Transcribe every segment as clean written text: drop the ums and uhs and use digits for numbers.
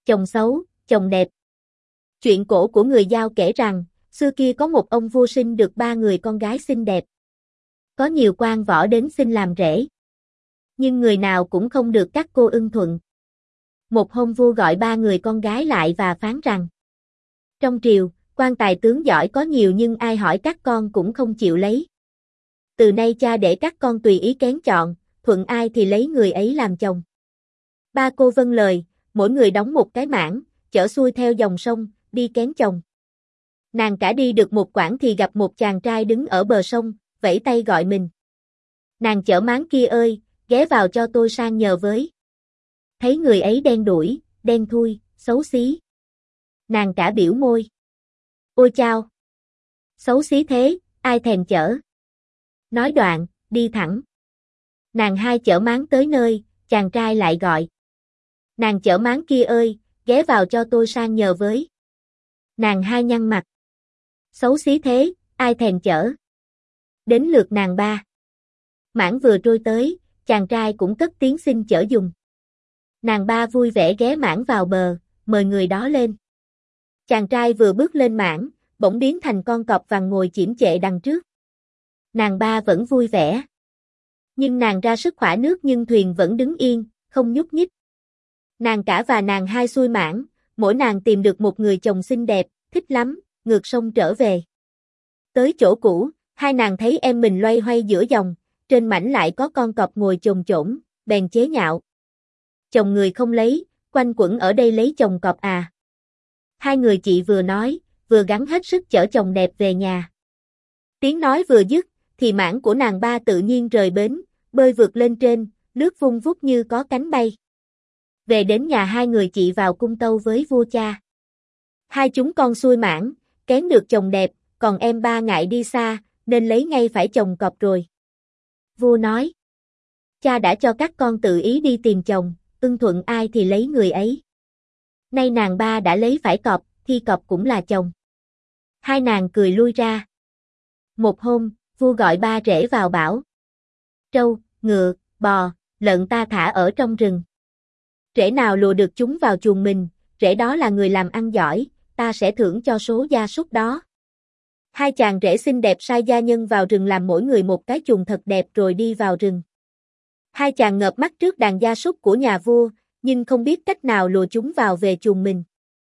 Chồng xấu, chồng đẹp. Chuyện cổ của người Dao kể rằng, xưa kia có một ông vua sinh được 3 người con gái xinh đẹp. Có nhiều quan võ đến xin làm rể. Nhưng người nào cũng không được các cô ưng thuận. Một hôm vua gọi 3 người con gái lại và phán rằng: trong triều, quan tài tướng giỏi có nhiều nhưng ai hỏi các con cũng không chịu lấy. Từ nay cha để các con tùy ý kén chọn, thuận ai thì lấy người ấy làm chồng. 3 cô vâng lời, mỗi người đóng một cái mãng, chở xuôi theo dòng sông, đi kén chồng. Nàng cả đi được một quãng thì gặp một chàng trai đứng ở bờ sông, vẫy tay gọi mình. Nàng chở máng kia ơi, ghé vào cho tôi sang nhờ với. Thấy người ấy đen đủi, đen thui, xấu xí. Nàng cả biểu môi. Ôi chao! Xấu xí thế, ai thèm chở. Nói đoạn, đi thẳng. Nàng hai chở máng tới nơi, chàng trai lại gọi. Nàng chở máng kia ơi, ghé vào cho tôi sang nhờ với. Nàng hai nhăn mặt. Xấu xí thế, ai thèm chở. Đến lượt nàng ba. Mãng vừa trôi tới, chàng trai cũng cất tiếng xin chở dùng. Nàng ba vui vẻ ghé mãng vào bờ, mời người đó lên. Chàng trai vừa bước lên mãng, bỗng biến thành con cọp vàng ngồi chiếm chệ đằng trước. Nàng ba vẫn vui vẻ. Nhưng nàng ra sức khỏa nước nhưng thuyền vẫn đứng yên, không nhúc nhích. Nàng cả và nàng hai xuôi mãng, mỗi nàng tìm được một người chồng xinh đẹp, thích lắm, ngược sông trở về. Tới chỗ cũ, hai nàng thấy em mình loay hoay giữa dòng, trên mảnh lại có con cọp ngồi chồm chổm, bèn chế nhạo. Chồng người không lấy, quanh quẩn ở đây lấy chồng cọp à. Hai người chị vừa nói, vừa gắng hết sức chở chồng đẹp về nhà. Tiếng nói vừa dứt, thì mãng của nàng ba tự nhiên rời bến, bơi vượt lên trên, lướt vung vút như có cánh bay. Về đến nhà hai người chị vào cung tâu với vua cha. Hai chúng con xuôi mãng, kén được chồng đẹp, còn em ba ngại đi xa, nên lấy ngay phải chồng cọp rồi. Vua nói, cha đã cho các con tự ý đi tìm chồng, ưng thuận ai thì lấy người ấy. Nay nàng ba đã lấy phải cọp, thì cọp cũng là chồng. Hai nàng cười lui ra. Một hôm, vua gọi ba rể vào bảo. Trâu, ngựa, bò, lợn ta thả ở trong rừng. Rể nào lùa được chúng vào chuồng mình, rể đó là người làm ăn giỏi, ta sẽ thưởng cho số gia súc đó. Hai chàng rể xinh đẹp sai gia nhân vào rừng làm mỗi người một cái chuồng thật đẹp rồi đi vào rừng. Hai chàng ngợp mắt trước đàn gia súc của nhà vua, nhưng không biết cách nào lùa chúng vào về chuồng mình.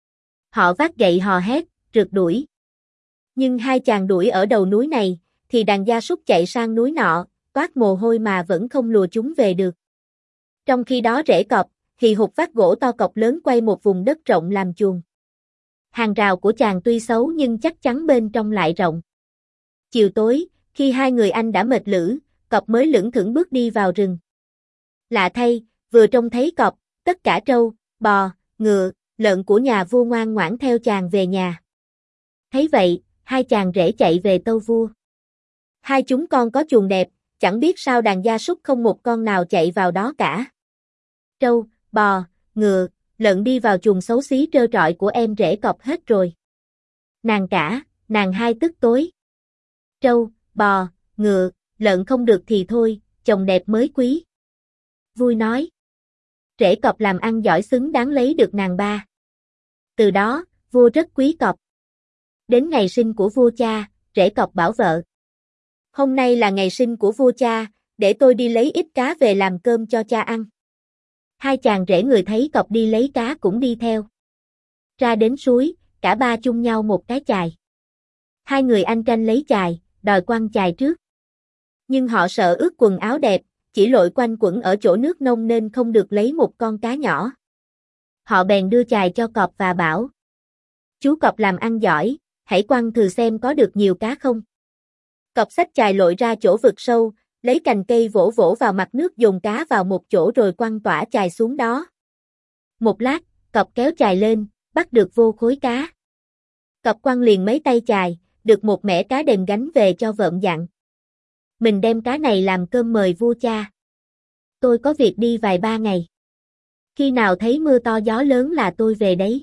Họ vác gậy hò hét, rượt đuổi. Nhưng hai chàng đuổi ở đầu núi này, thì đàn gia súc chạy sang núi nọ, toát mồ hôi mà vẫn không lùa chúng về được. Trong khi đó rễ cọp, hì hục vác gỗ to cọc lớn quay một vùng đất rộng làm chuồng. Hàng rào của chàng tuy xấu nhưng chắc chắn bên trong lại rộng. Chiều tối, khi hai người anh đã mệt lử, cọp mới lững thững bước đi vào rừng. Lạ thay, vừa trông thấy cọp, tất cả trâu, bò, ngựa, lợn của nhà vua ngoan ngoãn theo chàng về nhà. Thấy vậy, hai chàng rể chạy về tâu vua. Hai chúng con có chuồng đẹp, chẳng biết sao đàn gia súc không một con nào chạy vào đó cả. Trâu, bò, ngựa, lợn đi vào chuồng xấu xí trơ trọi của em rể cọp hết rồi. Nàng cả, nàng hai tức tối. Trâu, bò, ngựa, lợn không được thì thôi, chồng đẹp mới quý. Vui nói. Rể cọp làm ăn giỏi xứng đáng lấy được nàng ba. Từ đó, vua rất quý cọp. Đến ngày sinh của vua cha, rể cọp bảo vợ. Hôm nay là ngày sinh của vua cha, để tôi đi lấy ít cá về làm cơm cho cha ăn. Hai chàng rể người thấy cọp đi lấy cá cũng đi theo. Ra đến suối, cả ba chung nhau một cái chài. Hai người anh tranh lấy chài, đòi quăng chài trước. Nhưng họ sợ ướt quần áo đẹp, chỉ lội quanh quẩn ở chỗ nước nông nên không được lấy một con cá nhỏ. Họ bèn đưa chài cho cọp và bảo. Chú cọp làm ăn giỏi, hãy quăng thử xem có được nhiều cá không. Cọp xách chài lội ra chỗ vực sâu, lấy cành cây vỗ vỗ vào mặt nước dồn cá vào một chỗ rồi quăng tỏa chài xuống đó. Một lát, cọp kéo chài lên, bắt được vô khối cá. Cọp quăng liền mấy tay chài, được một mẻ cá đềm gánh về cho vợm dặn. Mình đem cá này làm cơm mời vua cha. Tôi có việc đi vài ba ngày. Khi nào thấy mưa to gió lớn là tôi về đấy.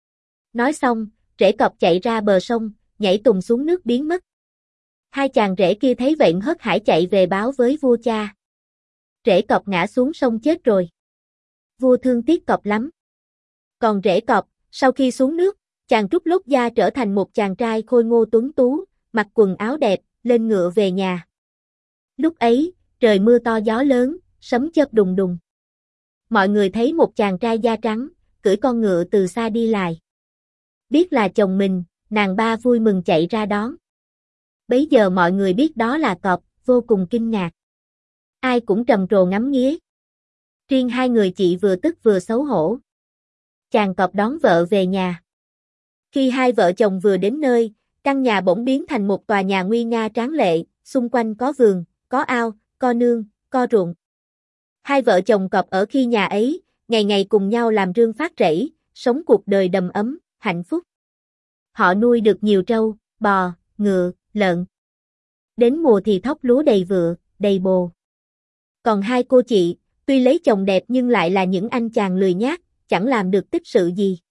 Nói xong, rể cọp chạy ra bờ sông, nhảy tùng xuống nước biến mất. Hai chàng rể kia thấy vậy hớt hải chạy về báo với vua cha. Rể cọp ngã xuống sông chết rồi. Vua thương tiếc cọp lắm. Còn rễ cọp, sau khi xuống nước, chàng trút lốt da trở thành một chàng trai khôi ngô tuấn tú, mặc quần áo đẹp, lên ngựa về nhà. Lúc ấy, trời mưa to gió lớn, sấm chớp đùng đùng. Mọi người thấy một chàng trai da trắng, cưỡi con ngựa từ xa đi lại. Biết là chồng mình, nàng ba vui mừng chạy ra đón. Bấy giờ mọi người biết đó là cọp, vô cùng kinh ngạc. Ai cũng trầm trồ ngắm nghía. Riêng hai người chị vừa tức vừa xấu hổ. Chàng cọp đón vợ về nhà. Khi hai vợ chồng vừa đến nơi, căn nhà bỗng biến thành một tòa nhà nguy nga tráng lệ, xung quanh có vườn, có ao, có nương, có ruộng. Hai vợ chồng cọp ở khi nhà ấy, ngày ngày cùng nhau làm rương phát rẫy, sống cuộc đời đầm ấm, hạnh phúc. Họ nuôi được nhiều trâu, bò, ngựa, lợn. Đến mùa thì thóc lúa đầy vựa, đầy bồ. Còn hai cô chị, tuy lấy chồng đẹp nhưng lại là những anh chàng lười nhác, chẳng làm được tích sự gì.